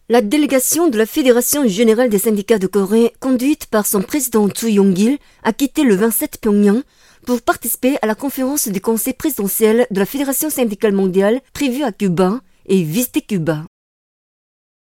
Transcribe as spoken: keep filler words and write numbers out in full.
La délégation de la Fédération générale des syndicats de Corée, conduite par son président Chu Yong-gil, a quitté le vingt-sept Pyongyang pour participer à la conférence du conseil présidentiel de la Fédération syndicale mondiale prévue à Cuba et visiter Cuba.